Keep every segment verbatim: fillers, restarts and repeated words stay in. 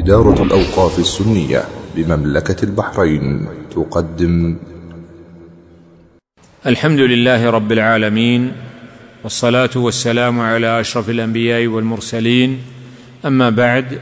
دارة الأوقاف السنية بمملكة البحرين تقدم. الحمد لله رب العالمين، والصلاة والسلام على أشرف الأنبياء والمرسلين، أما بعد،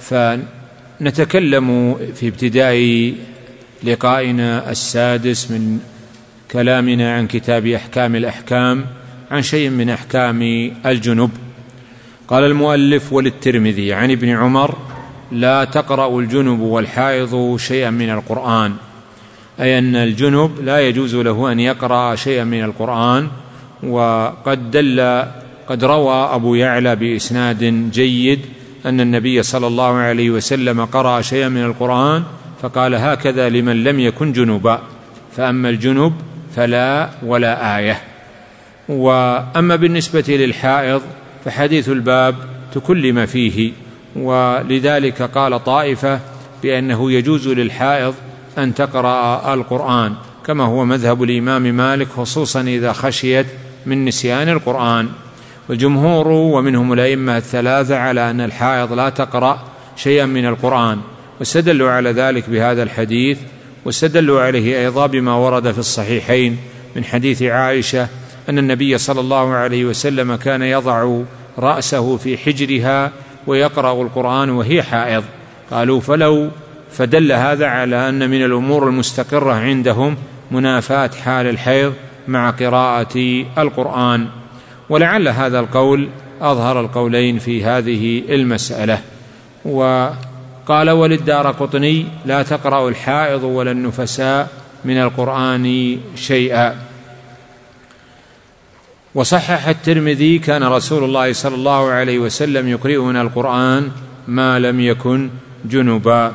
فنتكلم في ابتداء لقائنا السادس من كلامنا عن كتاب أحكام الأحكام عن شيء من أحكام الجنب. قال المؤلف: وللترمذي عن ابن عمر: لا تقرأ الجنب والحائض شيئا من القرآن، أي أن الجنب لا يجوز له أن يقرأ شيئا من القرآن. وقد دل قد روى أبو يعلى بإسناد جيد أن النبي صلى الله عليه وسلم قرأ شيئا من القرآن فقال: هكذا لمن لم يكن جنبا، فأما الجنب فلا ولا آية. وأما بالنسبة للحائض فحديث الباب تكلم فيه، ولذلك قال طائفة بأنه يجوز للحائض أن تقرأ القرآن، كما هو مذهب الإمام مالك، خصوصا إذا خشيت من نسيان القرآن. والجمهور ومنهم الأئمة الثلاثة على أن الحائض لا تقرأ شيئا من القرآن، واستدلوا على ذلك بهذا الحديث، واستدلوا عليه أيضا بما ورد في الصحيحين من حديث عائشة أن النبي صلى الله عليه وسلم كان يضع رأسه في حجرها ويقرأ القرآن وهي حائض. قالوا: فلو فدل هذا على أن من الأمور المستقرة عندهم منافاة حال الحيض مع قراءة القرآن. ولعل هذا القول أظهر القولين في هذه المسألة. وقال: وللدارقطني: لا تقرأ الحائض ولا النفساء من القرآن شيئا. وصحح الترمذي: كان رسول الله صلى الله عليه وسلم يقرئنا القرآن ما لم يكن جنبا.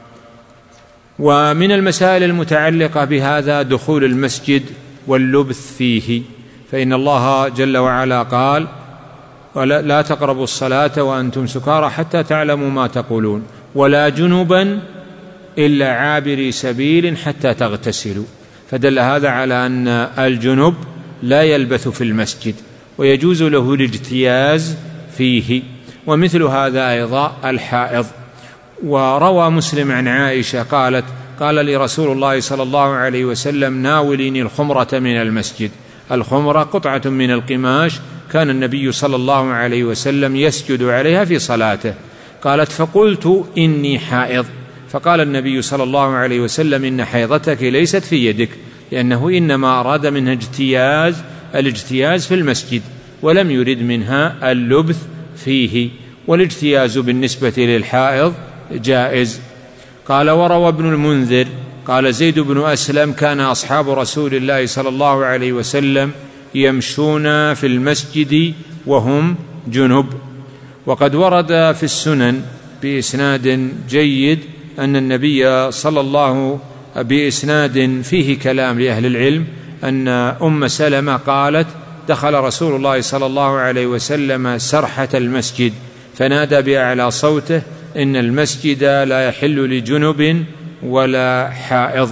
ومن المسائل المتعلقة بهذا دخول المسجد واللبث فيه، فإن الله جل وعلا قال: لا تقربوا الصلاة وأنتم سكارى حتى تعلموا ما تقولون، ولا جنبا إلا عابري سبيل حتى تغتسلوا. فدل هذا على أن الجنب لا يلبث في المسجد ويجوز له الاجتياز فيه، ومثل هذا أيضا الحائض. وروى مسلم عن عائشة قالت: قال لي رسول الله صلى الله عليه وسلم: ناوليني الخمرة من المسجد. الخمرة قطعة من القماش كان النبي صلى الله عليه وسلم يسجد عليها في صلاته. قالت: فقلت: إني حائض. فقال النبي صلى الله عليه وسلم: إن حيضتك ليست في يدك، لأنه إنما أراد منها اجتياز الاجتياز في المسجد، ولم يرد منها اللبث فيه، والاجتياز بالنسبة للحائض جائز. قال: وروى ابن المنذر قال: زيد بن أسلم: كان أصحاب رسول الله صلى الله عليه وسلم يمشون في المسجد وهم جنب. وقد ورد في السنن بإسناد جيد أن النبي صلى الله بإسناد فيه كلام لأهل العلم أن أم سلمة قالت: دخل رسول الله صلى الله عليه وسلم سرحة المسجد فنادى بأعلى صوته: إن المسجد لا يحل لجنب ولا حائض.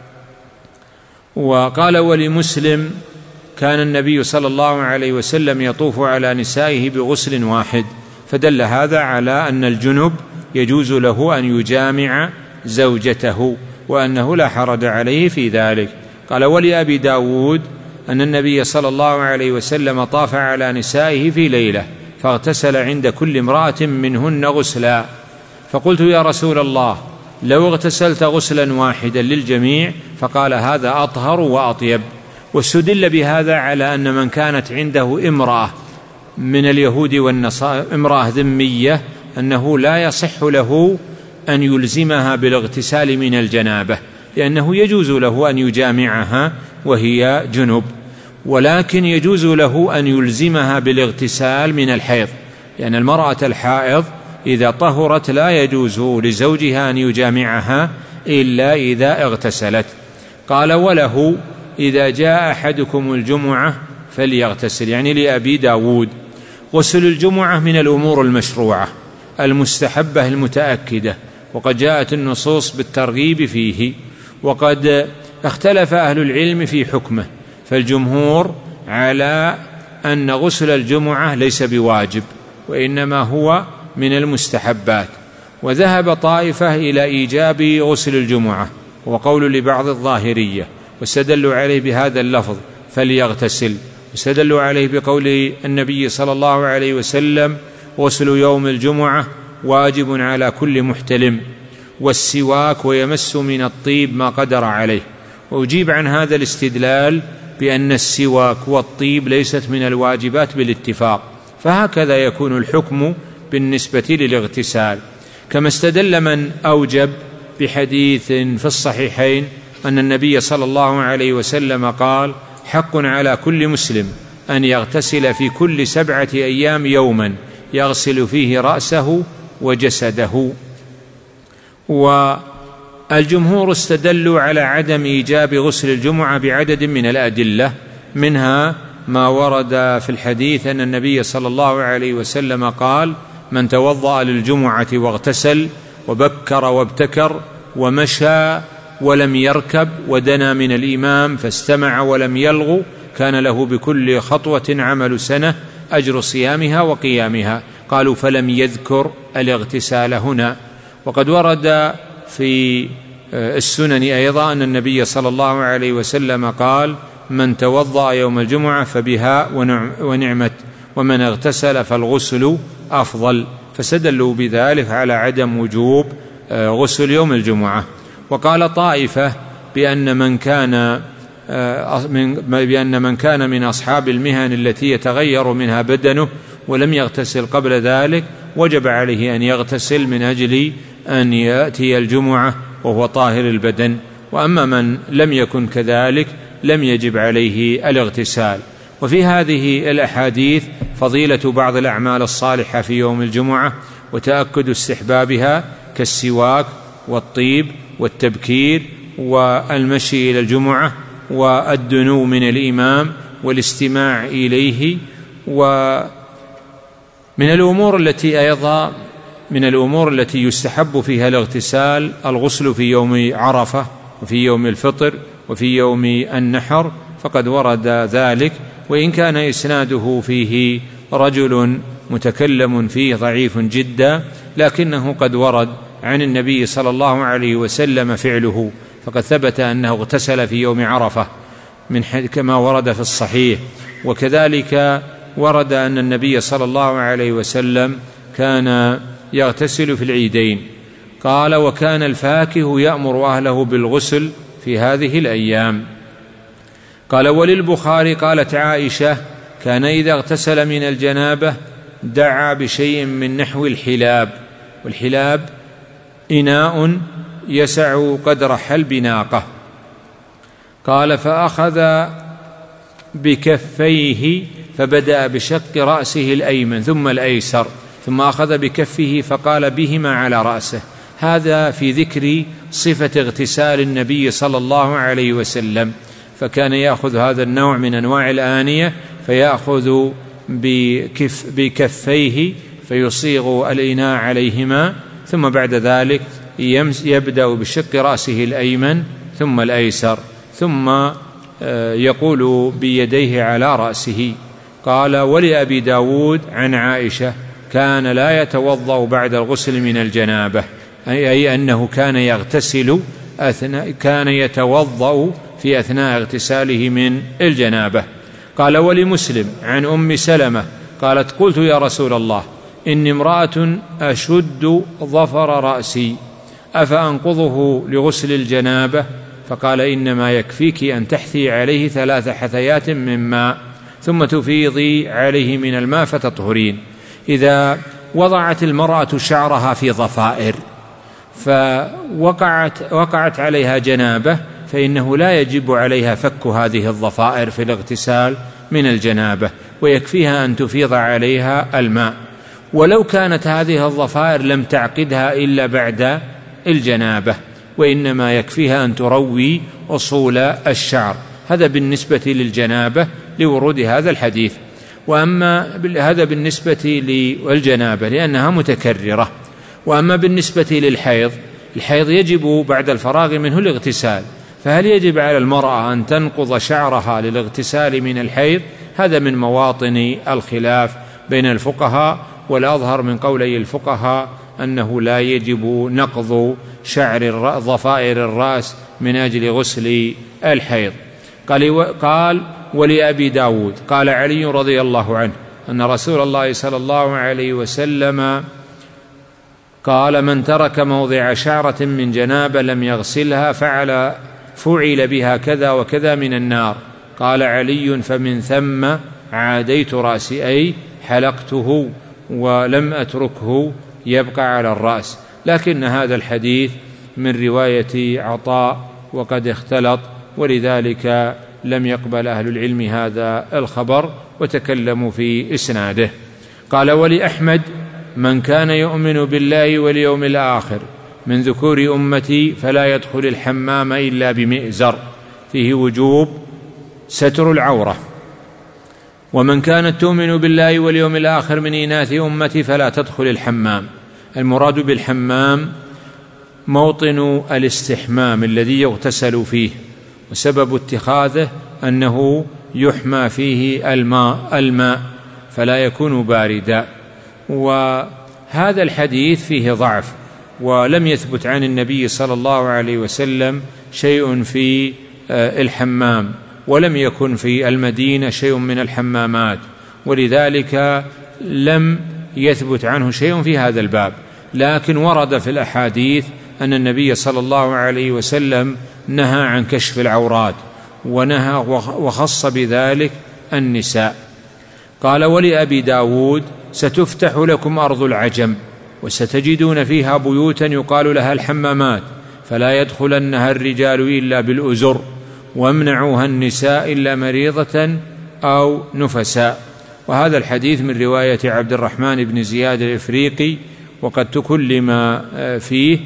وقال: ولمسلم: كان النبي صلى الله عليه وسلم يطوف على نسائه بغسل واحد. فدل هذا على أن الجنب يجوز له أن يجامع زوجته، وأنه لا حرج عليه في ذلك. قال: ولأبي داود أن النبي صلى الله عليه وسلم طاف على نسائه في ليلة فاغتسل عند كل امرأة منهن غسلا. فقلت: يا رسول الله، لو اغتسلت غسلا واحدا للجميع؟ فقال: هذا أطهر وأطيب. واستدل بهذا على أن من كانت عنده امرأة من اليهود والنصارى، امرأة ذمية، أنه لا يصح له أن يلزمها بالاغتسال من الجنابة، لأنه يجوز له أن يجامعها وهي جنب، ولكن يجوز له أن يلزمها بالاغتسال من الحيض، لأن المرأة الحائض إذا طهرت لا يجوز لزوجها أن يجامعها إلا إذا اغتسلت. قال: وله إذا جاء أحدكم الجمعة فليغتسل، يعني لأبي داود. غسل الجمعة من الأمور المشروعة المستحبة المتأكدة، وقد جاءت النصوص بالترغيب فيه. وقد اختلف أهل العلم في حكمه، فالجمهور على أن غسل الجمعة ليس بواجب، وإنما هو من المستحبات. وذهب طائفة إلى إيجاب غسل الجمعة، وقول لبعض الظاهرية، واستدلوا عليه بهذا اللفظ فليغتسل، واستدلوا عليه بقول النبي صلى الله عليه وسلم غسل يوم الجمعة واجب على كل محتلم، والسواك ويمس من الطيب ما قدر عليه. وأجيب عن هذا الاستدلال بأن السواك والطيب ليست من الواجبات بالاتفاق، فهكذا يكون الحكم بالنسبة للاغتسال. كما استدل من أوجب بحديث في الصحيحين أن النبي صلى الله عليه وسلم قال: حق على كل مسلم أن يغتسل في كل سبعة أيام يوما يغسل فيه رأسه وجسده. والجمهور استدلوا على عدم إيجاب غسل الجمعة بعدد من الأدلة، منها ما ورد في الحديث أن النبي صلى الله عليه وسلم قال: من توضأ للجمعة واغتسل وبكر وابتكر ومشى ولم يركب ودنا من الإمام فاستمع ولم يلغ كان له بكل خطوة عمل سنة أجر صيامها وقيامها. قالوا: فلم يذكر الاغتسال هنا. وقد ورد في السنن أيضا أن النبي صلى الله عليه وسلم قال: من توضأ يوم الجمعة فبها ونعمت، ومن اغتسل فالغسل أفضل، فاستدلوا بذلك على عدم وجوب غسل يوم الجمعة. وقال طائفة بأن من كان بأن من كان من أصحاب المهن التي يتغير منها بدنه ولم يغتسل قبل ذلك وجب عليه أن يغتسل من أجل أن يأتي الجمعة وهو طاهر البدن، وأما من لم يكن كذلك لم يجب عليه الاغتسال. وفي هذه الأحاديث فضيلة بعض الأعمال الصالحة في يوم الجمعة وتأكد استحبابها كالسواك والطيب والتبكير والمشي إلى الجمعة والدنو من الإمام والاستماع إليه. ومن الأمور التي أيضا من الأمور التي يستحب فيها الاغتسال الغسل في يوم عرفة وفي يوم الفطر وفي يوم النحر، فقد ورد ذلك، وإن كان إسناده فيه رجل متكلم فيه ضعيف جدا، لكنه قد ورد عن النبي صلى الله عليه وسلم فعله، فقد ثبت أنه اغتسل في يوم عرفة من كما ورد في الصحيح. وكذلك ورد أن النبي صلى الله عليه وسلم كان يغتسل في العيدين. قال: وكان الفاكه يأمر أهله بالغسل في هذه الأيام. قال: وللبخاري قالت عائشة: كان إذا اغتسل من الجنابة دعا بشيء من نحو الحلاب، والحلاب إناء يسع قدر حلب ناقة. قال: فأخذ بكفيه فبدأ بشق رأسه الأيمن ثم الأيسر، ثم أخذ بكفه فقال بهما على رأسه. هذا في ذكر صفة اغتسال النبي صلى الله عليه وسلم، فكان يأخذ هذا النوع من أنواع الآنية فيأخذ بكف بكفيه فيصيغ الإناء عليهما، ثم بعد ذلك يبدأ بشق رأسه الأيمن ثم الأيسر، ثم يقول بيديه على رأسه. قال: ولأبي داود عن عائشة: كان لا يتوضأ بعد الغسل من الجنابة، أي أنه كان يغتسل أثناء كان يتوضأ في أثناء اغتساله من الجنابة. قال: ولمسلم عن أم سلمة قالت: قلت يا رسول الله إني امرأة أشد ظفر رأسي أفأنقضه لغسل الجنابة؟ فقال: إنما يكفيك أن تحثي عليه ثلاث حثيات من ماء ثم تفيضي عليه من الماء فتطهرين. إذا وضعت المرأة شعرها في ضفائر فوقعت وقعت عليها جنابة فإنه لا يجب عليها فك هذه الضفائر في الاغتسال من الجنابة، ويكفيها أن تفيض عليها الماء. ولو كانت هذه الضفائر لم تعقدها إلا بعد الجنابة، وإنما يكفيها أن تروي أصول الشعر. هذا بالنسبة للجنابة لورود هذا الحديث. وأما هذا بالنسبة للجنابة لأنها متكررة. وأما بالنسبة للحيض، الحيض يجب بعد الفراغ منه الاغتسال، فهل يجب على المرأة أن تنقض شعرها للاغتسال من الحيض؟ هذا من مواطن الخلاف بين الفقهاء، والأظهر من قولي الفقهاء أنه لا يجب نقض شعر ضفائر الرأس من أجل غسل الحيض. قال ولأبي داود قال علي رضي الله عنه أن رسول الله صلى الله عليه وسلم قال من ترك موضع شعرة من جنابة لم يغسلها فعل فعل بها كذا وكذا من النار. قال علي فمن ثم عاديت رأسي أي حلقته ولم أتركه يبقى على الرأس. لكن هذا الحديث من رواية عطاء وقد اختلط، ولذلك لم يقبل أهل العلم هذا الخبر وتكلموا في إسناده. قال ولأحمد من كان يؤمن بالله واليوم الآخر من ذكور أمتي فلا يدخل الحمام إلا بمئزر فيه وجوب ستر العورة، ومن كانت تؤمن بالله واليوم الآخر من إناث أمتي فلا تدخل الحمام. المراد بالحمام موطن الاستحمام الذي يغتسل فيه، وسبب اتخاذه أنه يحمى فيه الماء الماء فلا يكون باردا. وهذا الحديث فيه ضعف، ولم يثبت عن النبي صلى الله عليه وسلم شيء في الحمام، ولم يكن في المدينة شيء من الحمامات، ولذلك لم يثبت عنه شيء في هذا الباب. لكن ورد في الأحاديث أن النبي صلى الله عليه وسلم نهى عن كشف العورات، ونهى وخص بذلك النساء. قال ولأبي داود ستفتح لكم أرض العجم وستجدون فيها بيوتا يقال لها الحمامات فلا يدخلنها الرجال إلا بالأزر، وامنعوها النساء إلا مريضة أو نفساء. وهذا الحديث من رواية عبد الرحمن بن زياد الإفريقي، وقد تكلم فيه،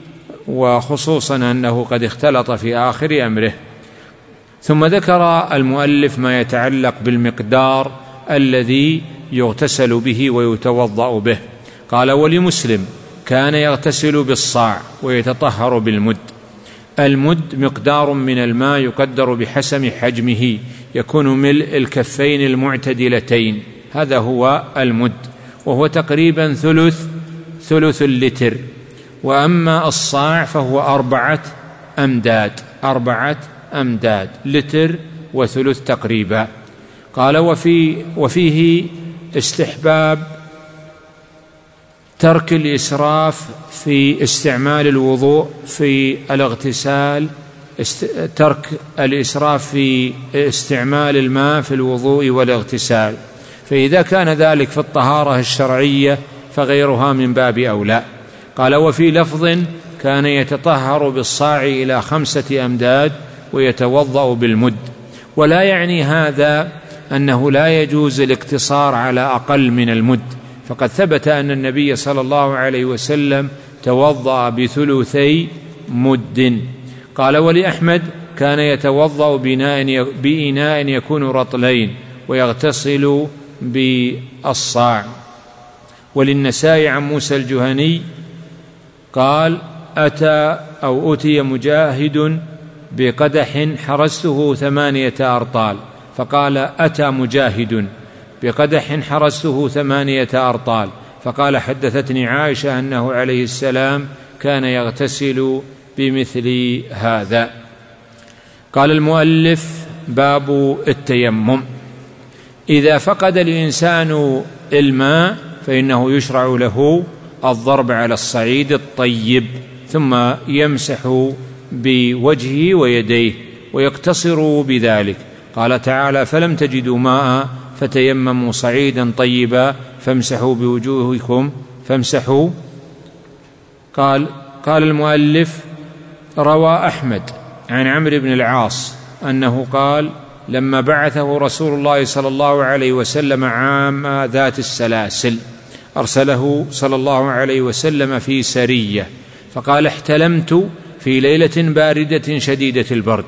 وخصوصا أنه قد اختلط في آخر أمره. ثم ذكر المؤلف ما يتعلق بالمقدار الذي يغتسل به ويتوضأ به. قال ولمسلم كان يغتسل بالصاع ويتطهر بالمد. المد مقدار من الماء يقدر بحسب حجمه، يكون ملء الكفين المعتدلتين، هذا هو المد، وهو تقريبا ثلث ثلث اللتر. وأما الصاع فهو أربعة أمداد أربعة أمداد لتر وثلث تقريبا. قال وفي وفيه استحباب ترك الإسراف في استعمال الوضوء في الاغتسال، ترك الإسراف في استعمال الماء في الوضوء والاغتسال، فإذا كان ذلك في الطهارة الشرعية فغيرها من باب أولى. قال وفي لفظ كان يتطهر بالصاع إلى خمسة أمداد ويتوضأ بالمد. ولا يعني هذا أنه لا يجوز الاقتصار على أقل من المد، فقد ثبت أن النبي صلى الله عليه وسلم توضأ بثلثي مد. قال ولأحمد كان يتوضأ بإناء يكون رطلين ويغتسل بالصاع. وللنسائي عن موسى الجهني قال أتى أو أتي مجاهد بقدح حرسته ثمانية أرطال، فقال أتى مجاهد بقدح حرسته ثمانية أرطال، فقال حدثتني عائشة أنه عليه السلام كان يغتسل بمثل هذا. قال المؤلف باب التيمم. إذا فقد الإنسان الماء فإنه يشرع له الضرب على الصعيد الطيب، ثم يمسح بوجهه ويديه ويقتصر بذلك. قال تعالى فلم تجدوا ماء فتيمموا صعيدا طيبا فامسحوا بوجوهكم فامسحوا. قال قال المؤلف روى أحمد عن عمرو بن العاص أنه قال لما بعثه رسول الله صلى الله عليه وسلم عام ذات السلاسل أرسله صلى الله عليه وسلم في سرية، فقال احتلمت في ليلة باردة شديدة البرد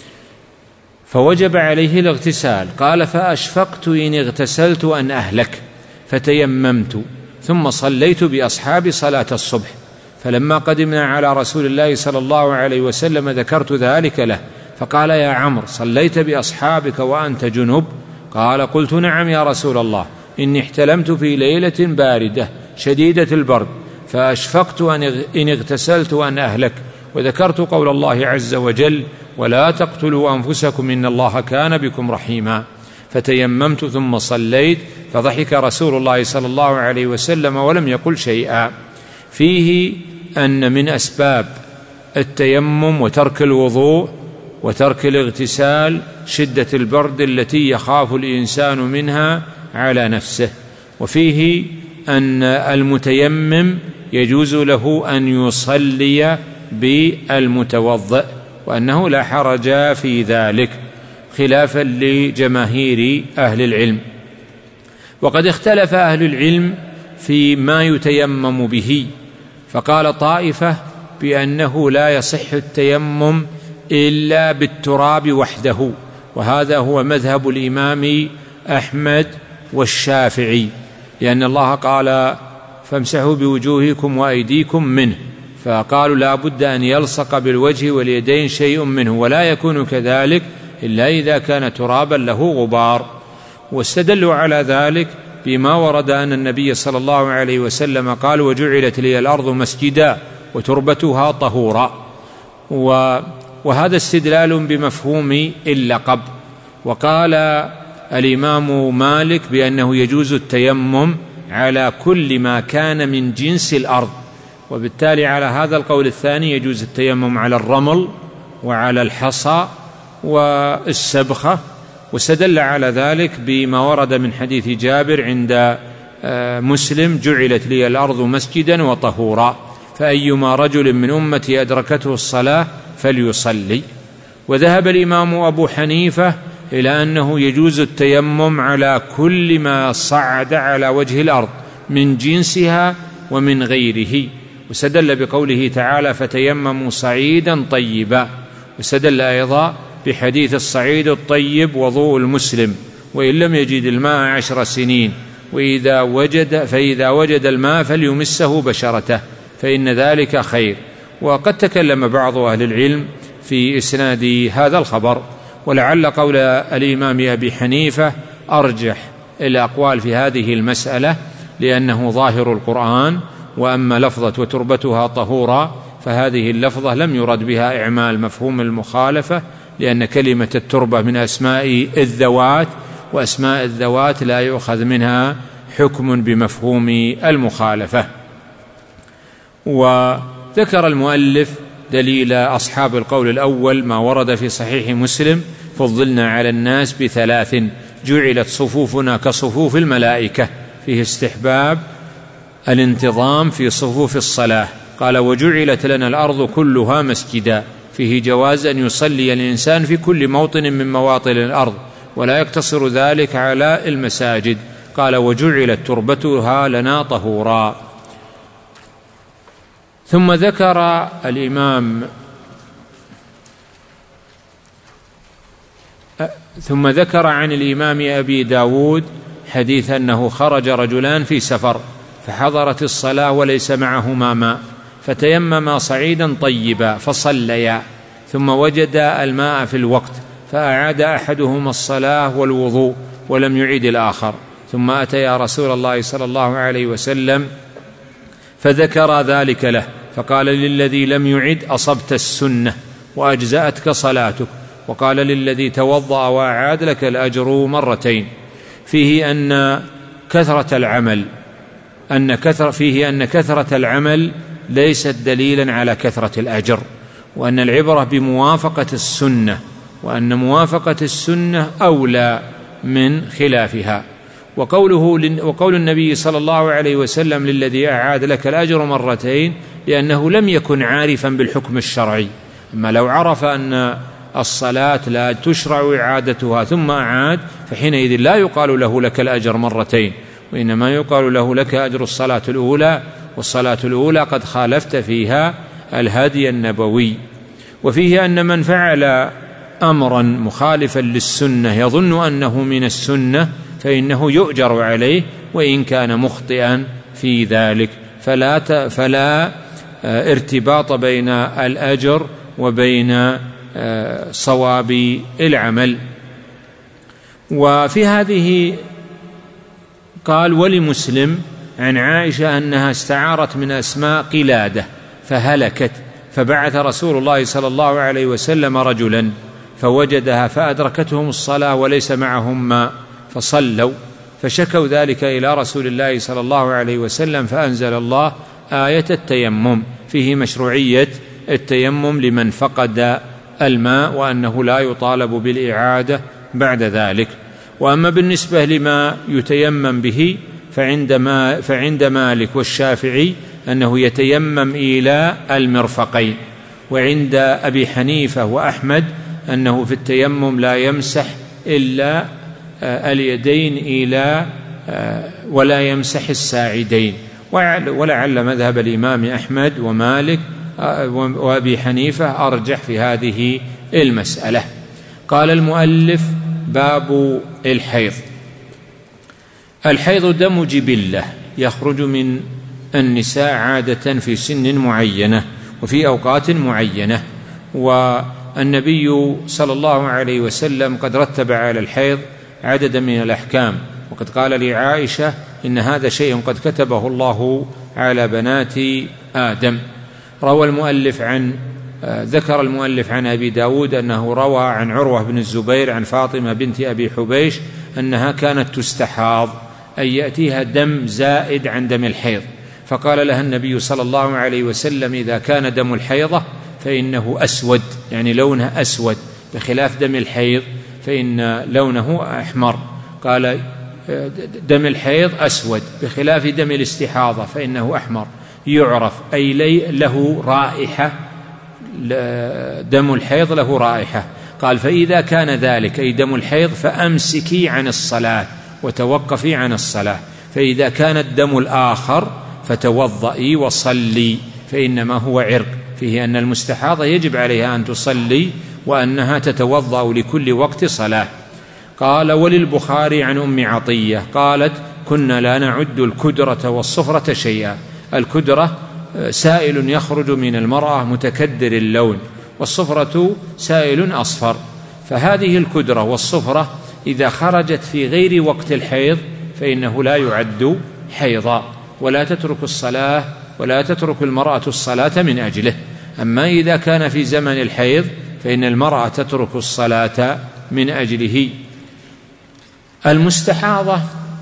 فوجب عليه الاغتسال. قال فأشفقت إن اغتسلت أن أهلك فتيممت ثم صليت بأصحابي صلاة الصبح، فلما قدمنا على رسول الله صلى الله عليه وسلم ذكرت ذلك له، فقال يا عمرو صليت بأصحابك وأنت جنب؟ قال قلت نعم يا رسول الله، إني احتلمت في ليلة باردة شديدة البرد فأشفقت إن اغتسلت أن أهلك، وذكرت قول الله عز وجل: ولا تقتلوا أنفسكم إن الله كان بكم رحيما، فتيممت ثم صليت، فضحك رسول الله صلى الله عليه وسلم ولم يقل شيئا. فيه أن من أسباب التيمم وترك الوضوء وترك الاغتسال شدة البرد التي يخاف الإنسان منها على نفسه. وفيه أن المتيمم يجوز له أن يصلي بالمتوضئ، وأنه لا حرج في ذلك، خلافا لجماهير أهل العلم. وقد اختلف أهل العلم في ما يتيمم به، فقال طائفة بأنه لا يصح التيمم إلا بالتراب وحده، وهذا هو مذهب الإمام أحمد والشافعي، لأن الله قال: فامسحوا بوجوهكم وأيديكم منه، فقالوا لا بد أن يلصق بالوجه واليدين شيء منه، ولا يكون كذلك إلا إذا كان ترابا له غبار. واستدلوا على ذلك بما ورد أن النبي صلى الله عليه وسلم قال: وجعلت لي الأرض مسجدا وتربتها طهورا، وهذا استدلال بمفهوم اللقب. وقال الإمام مالك بأنه يجوز التيمم على كل ما كان من جنس الأرض، وبالتالي على هذا القول الثاني يجوز التيمم على الرمل وعلى الحصى والسبخة. واستدل على ذلك بما ورد من حديث جابر عند مسلم: جعلت لي الأرض مسجدا وطهورا، فأيما رجل من أمتي أدركته الصلاة فليصلي. وذهب الإمام أبو حنيفة إلى أنه يجوز التيمم على كل ما صعد على وجه الأرض من جنسها ومن غيره، واستدل بقوله تعالى: فتيمموا صعيدا طيبا. واستدل أيضا بحديث الصعيد الطيب وضوء المسلم، وإن لم يجد الماء عشر سنين، وإذا وجد فإذا وجد الماء فليمسه بشرته، فإن ذلك خير. وقد تكلم بعض أهل العلم في إسناد هذا الخبر، ولعل قول الإمام أبي حنيفة أرجح الأقوال في هذه المسألة، لأنه ظاهر القرآن. وأما لفظة وتربتها طهورا فهذه اللفظة لم يرد بها إعمال مفهوم المخالفة، لأن كلمة التربة من أسماء الذوات، وأسماء الذوات لا يؤخذ منها حكم بمفهوم المخالفة. وذكر المؤلف دليل أصحاب القول الأول ما ورد في صحيح مسلم: فضلنا على الناس بثلاث، جعلت صفوفنا كصفوف الملائكة، فيه استحباب الانتظام في صفوف الصلاة. قال: وجعلت لنا الأرض كلها مسجدا، فيه جواز أن يصلي الإنسان في كل موطن من مواطن الأرض، ولا يقتصر ذلك على المساجد. قال: وجعلت تربتها لنا طهورا. ثم ذكر الإمام ثم ذكر عن الإمام أبي داود حديث أنه خرج رجلان في سفر فحضرت الصلاة وليس معهما ماء، فتيمما صعيدا طيبا فصليا، ثم وجد الماء في الوقت، فأعاد أحدهما الصلاة والوضوء ولم يعد الآخر، ثم أتيا رسول الله صلى الله عليه وسلم فذكر ذلك له، فقال: للذي لم يعد أصبت السنة وأجزأتك صلاتك، وقال: للذي توضأ وأعاد لك الأجر مرتين. فيه أن كثرة العمل أن كثر فيه أن كثرة العمل ليست دليلا على كثرة الأجر، وأن العبرة بموافقة السنة، وأن موافقة السنة أولى من خلافها. وقوله وقول النبي صلى الله عليه وسلم: للذي أعاد لك الأجر مرتين، لأنه لم يكن عارفا بالحكم الشرعي. أما لو عرف أن الصلاة لا تشرع إعادتها ثم أعاد، فحينئذ لا يقال له لك الأجر مرتين، وإنما يقال له لك أجر الصلاة الأولى، والصلاة الأولى قد خالفت فيها الهدي النبوي. وفيه أن من فعل أمرا مخالفا للسنة يظن أنه من السنة فإنه يؤجر عليه وإن كان مخطئا في ذلك، فلا, فلا ارتباط بين الأجر وبين صواب العمل. وفي هذه قال: ولمسلم عن عائشة أنها استعارت من أسماء قلادة فهلكت، فبعث رسول الله صلى الله عليه وسلم رجلا فوجدها فأدركتهم الصلاة وليس معهم ماء فصلوا، فشكوا ذلك إلى رسول الله صلى الله عليه وسلم، فأنزل الله آية التيمم فيه مشروعية التيمم لمن فقد الماء، وأنه لا يطالب بالإعادة بعد ذلك. وأما بالنسبة لما يتيمم به فعند, ما فعند مالك والشافعي أنه يتيمم إلى المرفقين، وعند أبي حنيفة وأحمد أنه في التيمم لا يمسح إلا اليدين إلى ولا يمسح الساعدين، ولعل مذهب الإمام أحمد ومالك وأبي حنيفة أرجح في هذه المسألة. قال المؤلف: باب الحيض. الحيض دم جبلة يخرج من النساء عادة في سن معينة وفي أوقات معينة، والنبي صلى الله عليه وسلم قد رتب على الحيض عددا من الأحكام، وقد قال لعائشة: إن هذا شيء قد كتبه الله على بنات آدم. روى المؤلف عن ذكر المؤلف عن أبي داود أنه روى عن عروة بن الزبير عن فاطمة بنت أبي حبيش أنها كانت تستحاض، أي يأتيها دم زائد عن دم الحيض، فقال لها النبي صلى الله عليه وسلم: إذا كان دم الحيضة فإنه أسود، يعني لونه أسود، بخلاف دم الحيض فإن لونه أحمر. قال: دم الحيض أسود بخلاف دم الاستحاضة فإنه أحمر، يعرف أي لي له رائحة، دم الحيض له رائحة. قال: فإذا كان ذلك أي دم الحيض فأمسكي عن الصلاة وتوقفي عن الصلاة، فإذا كان الدم الآخر فتوضئي وصلي، فإنما هو عرق فيه أن المستحاضة يجب عليها أن تصلي وأنها تتوضأ لكل وقت صلاة. قال: وللبخاري عن أم عطية قالت: كنا لا نعد الكدرة والصفرة شيئا. الكدرة سائل يخرج من المرأة متكدر اللون، والصفرة سائل أصفر، فهذه الكدرة والصفرة إذا خرجت في غير وقت الحيض فإنه لا يعد حيضا، ولا تترك الصلاة ولا تترك المرأة الصلاة من أجله. أما إذا كان في زمن الحيض فإن المرأة تترك الصلاة من أجله. المستحاضة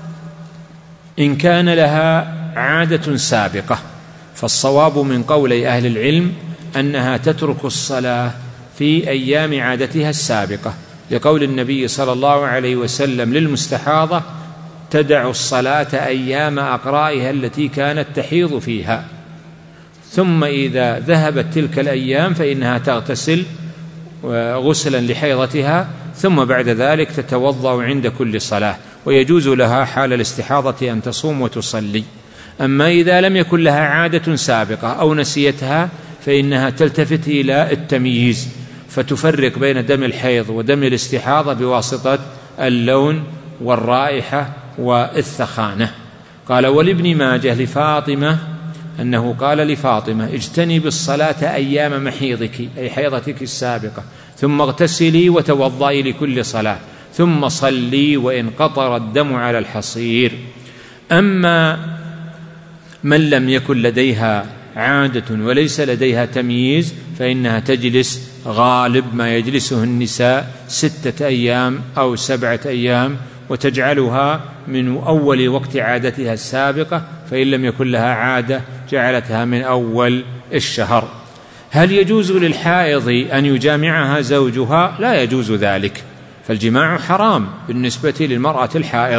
إن كان لها عادة سابقة فالصواب من قولي أهل العلم أنها تترك الصلاة في أيام عادتها السابقة، لقول النبي صلى الله عليه وسلم للمستحاضة: تدع الصلاة أيام أقرائها التي كانت تحيض فيها، ثم إذا ذهبت تلك الأيام فإنها تغتسل غسلا لحيضتها، ثم بعد ذلك تتوضأ عند كل صلاة، ويجوز لها حال الاستحاضة أن تصوم وتصلي. أما إذا لم يكن لها عادة سابقة أو نسيتها فإنها تلتفت إلى التمييز، فتفرق بين دم الحيض ودم الاستحاضة بواسطة اللون والرائحة والثخانة. قال: ولابن ماجه لفاطمة أنه قال لفاطمة: اجتنبي الصلاة أيام محيضك أي حيضتك السابقة، ثم اغتسلي وتوضئي لكل صلاة، ثم صلي وإن قطر الدم على الحصير. أما من لم يكن لديها عادة وليس لديها تمييز فإنها تجلس غالب ما يجلسه النساء ستة أيام أو سبعة أيام، وتجعلها من أول وقت عادتها السابقة، فإن لم يكن لها عادة جعلتها من أول الشهر. هل يجوز للحائض أن يجامعها زوجها؟ لا يجوز ذلك، فالجماع حرام بالنسبة للمرأة الحائض،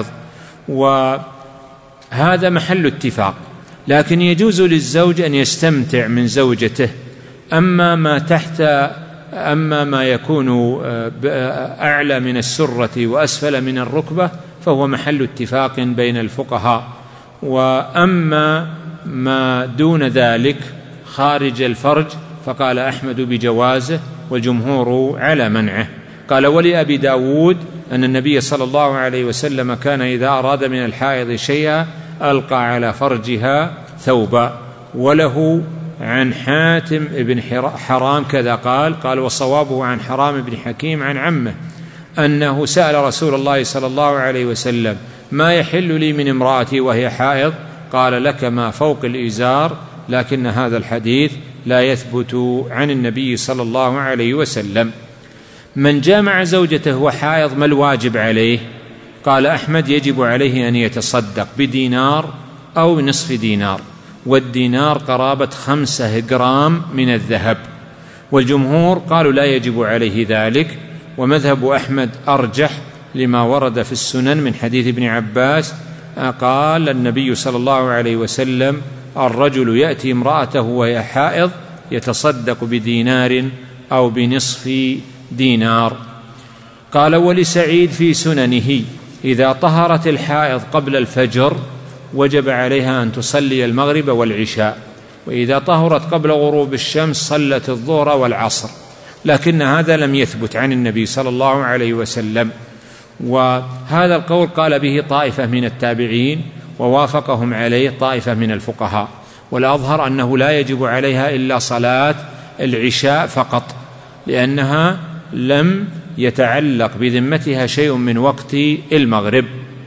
وهذا محل اتفاق، لكن يجوز للزوج أن يستمتع من زوجته. أما ما تحت أما ما يكون أعلى من السرة وأسفل من الركبة فهو محل اتفاق بين الفقهاء، وأما ما دون ذلك خارج الفرج فقال أحمد بجوازه والجمهور على منعه. قال: ولأبي داود أن النبي صلى الله عليه وسلم كان إذا أراد من الحائض شيئا ألقى على فرجها ثوبا. وله عن حاتم بن حرام كذا قال قال وصوابه عن حرام بن حكيم عن عمه أنه سأل رسول الله صلى الله عليه وسلم: ما يحل لي من امرأتي وهي حائض؟ قال لك ما فوق الإزار، لكن هذا الحديث لا يثبت عن النبي صلى الله عليه وسلم. من جامع زوجته وحائض ما الواجب عليه؟ قال أحمد يجب عليه أن يتصدق بدينار أو نصف دينار، والدينار قرابة خمسة جرام من الذهب، والجمهور قالوا لا يجب عليه ذلك، ومذهب أحمد أرجح لما ورد في السنن من حديث ابن عباس قال النبي صلى الله عليه وسلم: الرجل يأتي امرأته وهي حائض يتصدق بدينار أو بنصف دينار. قال: ولسعيد في سننه: إذا طهرت الحائض قبل الفجر وجب عليها أن تصلي المغرب والعشاء، وإذا طهرت قبل غروب الشمس صلت الظهر والعصر، لكن هذا لم يثبت عن النبي صلى الله عليه وسلم. وهذا القول قال به طائفة من التابعين ووافقهم عليه طائفة من الفقهاء، والأظهر أنه لا يجب عليها إلا صلاة العشاء فقط، لأنها لم يتعلق بذمتها شيء من وقت المغرب.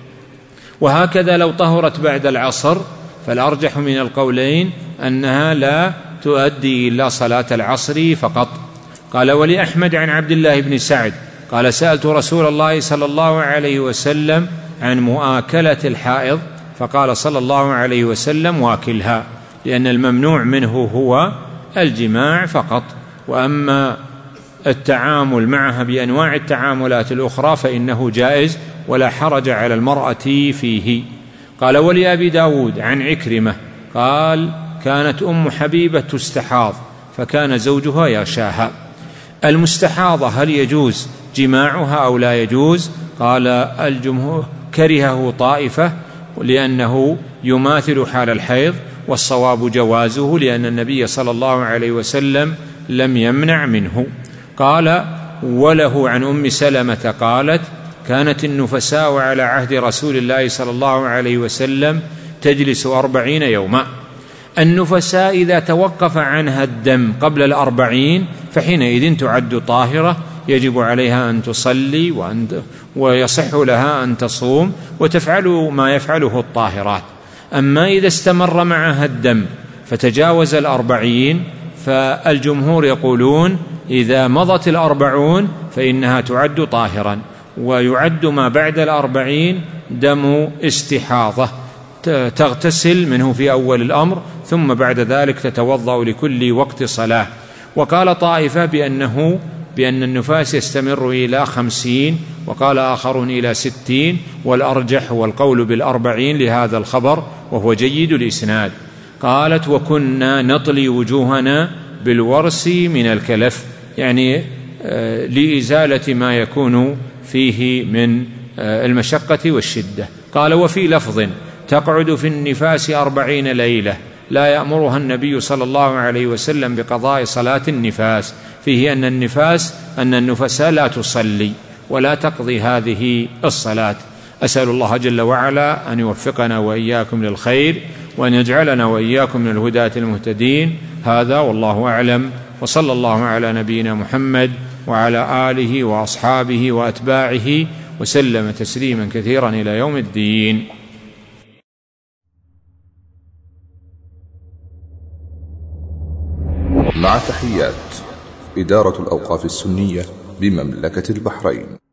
وهكذا لو طهرت بعد العصر فالأرجح من القولين أنها لا تؤدي إلا صلاة العصر فقط. قال: ولأحمد عن عبد الله بن سعد قال: سألت رسول الله صلى الله عليه وسلم عن مؤاكلة الحائض، فقال صلى الله عليه وسلم: واكلها، لأن الممنوع منه هو الجماع فقط، وأما التعامل معها بأنواع التعاملات الأخرى فإنه جائز ولا حرج على المرأة فيه. قال: ولأبي داود عن عكرمة قال: كانت أم حبيبة تستحاض فكان زوجها يغشاها. المستحاضة هل يجوز جماعها أو لا يجوز؟ قال الجمهور كرهه طائفة لأنه يماثل حال الحيض، والصواب جوازه لأن النبي صلى الله عليه وسلم لم يمنع منه. قال: وله عن أم سلمة قالت: كانت النفساء على عهد رسول الله صلى الله عليه وسلم تجلس أربعين يوما. النفساء إذا توقف عنها الدم قبل الأربعين فحينئذ تعد طاهرة، يجب عليها أن تصلي وأن ويصح لها أن تصوم وتفعل ما يفعله الطاهرات. أما إذا استمر معها الدم فتجاوز الأربعين فالجمهور يقولون إذا مضت الأربعون فإنها تعد طاهرا، ويعد ما بعد الأربعين دم استحاضة تغتسل منه في أول الأمر، ثم بعد ذلك تتوضأ لكل وقت صلاة. وقال طائفة بأنه بأن النفاس يستمر إلى خمسين، وقال آخرون إلى ستين، والأرجح والقول بالأربعين لهذا الخبر وهو جيد الإسناد. قالت: وكنا نطلي وجوهنا بالورس من الكلف، يعني لإزالة ما يكون فيه من المشقة والشدة. قال: وفي لفظ: تقعد في النفاس أربعين ليلة لا يأمرها النبي صلى الله عليه وسلم بقضاء صلاة النفاس، فيه أن النفاس أن النفساء لا تصلي ولا تقضي هذه الصلاة. أسأل الله جل وعلا أن يوفقنا وإياكم للخير، وأن يجعلنا وإياكم من الهداة المهتدين. هذا والله أعلم، وصلى الله على نبينا محمد وعلى آله وأصحابه وأتباعه وسلم تسليما كثيرا إلى يوم الدين. مع تحيات إدارة الأوقاف السنية بمملكة البحرين.